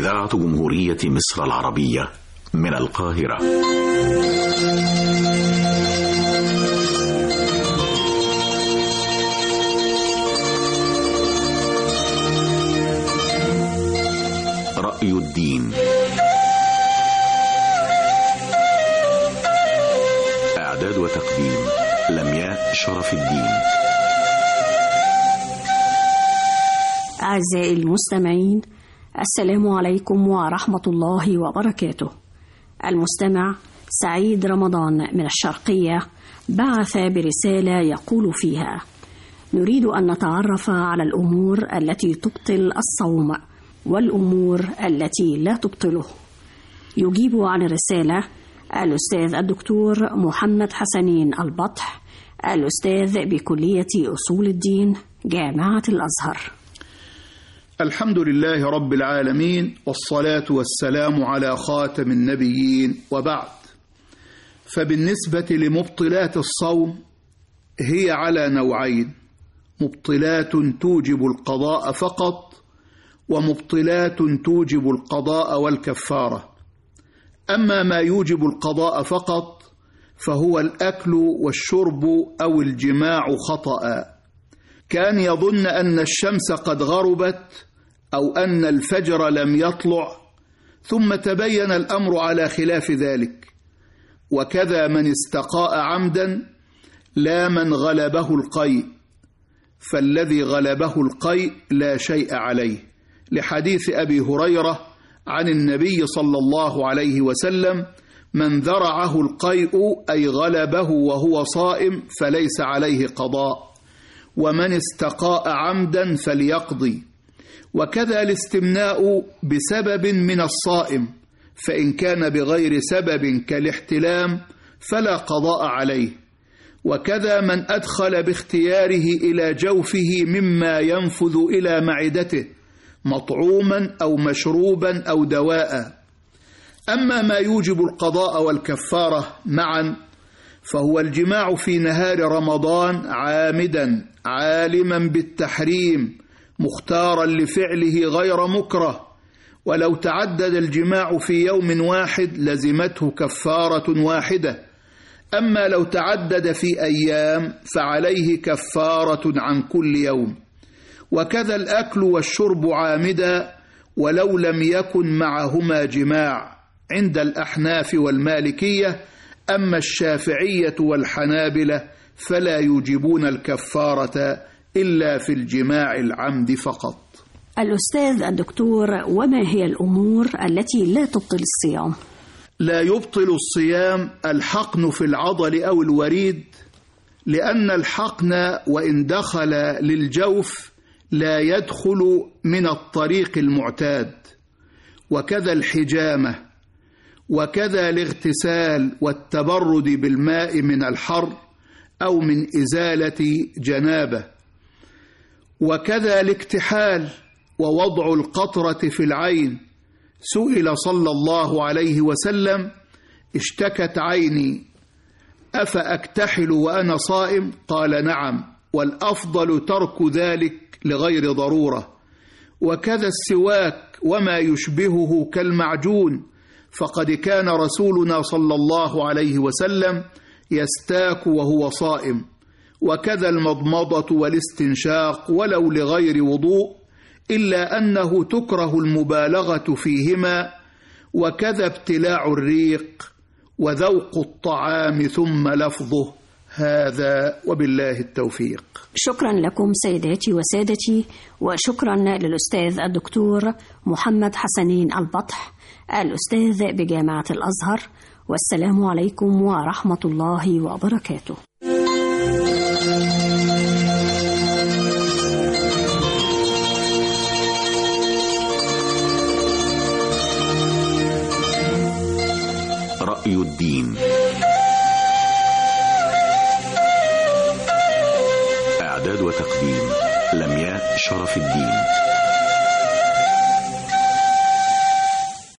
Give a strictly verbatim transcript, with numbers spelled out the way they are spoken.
إذاعة جمهورية مصر العربية من القاهرة. رأي الدين. إعداد وتقديم لمياء شرف الدين. أعزائي المستمعين، السلام عليكم ورحمة الله وبركاته. المستمع سعيد رمضان من الشرقية بعث برسالة يقول فيها: نريد أن نتعرف على الأمور التي تبطل الصوم والأمور التي لا تبطله. يجيب عن الرسالة الأستاذ الدكتور محمد حسنين البطح، الأستاذ بكلية أصول الدين جامعة الأزهر. الحمد لله رب العالمين، والصلاة والسلام على خاتم النبيين، وبعد. فبالنسبة لمبطلات الصوم هي على نوعين: مبطلات توجب القضاء فقط، ومبطلات توجب القضاء والكفارة. أما ما يوجب القضاء فقط فهو الأكل والشرب أو الجماع خطأ. كان يظن أن الشمس قد غربت أو أن الفجر لم يطلع، ثم تبين الأمر على خلاف ذلك. وكذا من استقاء عمدا لا من غلبه القيء، فالذي غلبه القيء لا شيء عليه، لحديث أبي هريرة عن النبي صلى الله عليه وسلم: من ذرعه القيء أي غلبه وهو صائم فليس عليه قضاء، ومن استقاء عمدا فليقضي. وكذا الاستمناء بسبب من الصائم، فإن كان بغير سبب كالاحتلام فلا قضاء عليه. وكذا من أدخل باختياره إلى جوفه مما ينفذ إلى معدته مطعوما أو مشروبا أو دواء. أما ما يوجب القضاء والكفارة معا فهو الجماع في نهار رمضان عامدا عالما بالتحريم مختارا لفعله غير مكره، ولو تعدد الجماع في يوم واحد لزمته كفارة واحدة. أما لو تعدد في أيام فعليه كفارة عن كل يوم. وكذا الأكل والشرب عامدا ولو لم يكن معهما جماع عند الأحناف والمالكية. أما الشافعية والحنابلة فلا يوجبون الكفارة إلا في الجماع العمد فقط. الأستاذ الدكتور، وما هي الأمور التي لا تبطل الصيام؟ لا يبطل الصيام الحقن في العضل أو الوريد، لأن الحقن وإن دخل للجوف لا يدخل من الطريق المعتاد. وكذا الحجامة، وكذا الاغتسال والتبرد بالماء من الحر أو من إزالة جنابة. وكذا الاكتحال ووضع القطرة في العين. سئل صلى الله عليه وسلم: اشتكت عيني أفأكتحل وأنا صائم؟ قال: نعم، والأفضل ترك ذلك لغير ضرورة. وكذا السواك وما يشبهه كالمعجون، فقد كان رسولنا صلى الله عليه وسلم يستاك وهو صائم. وكذا المضمضة والاستنشاق ولو لغير وضوء، إلا أنه تكره المبالغة فيهما. وكذا ابتلاع الريق وذوق الطعام ثم لفظه. هذا وبالله التوفيق. شكرا لكم سيداتي وسادتي، وشكرا للأستاذ الدكتور محمد حسنين البطح، الأستاذ بجامعة الأزهر. والسلام عليكم ورحمة الله وبركاته. رأي الدين. إعداد وتقديم لمياء شرف الدين.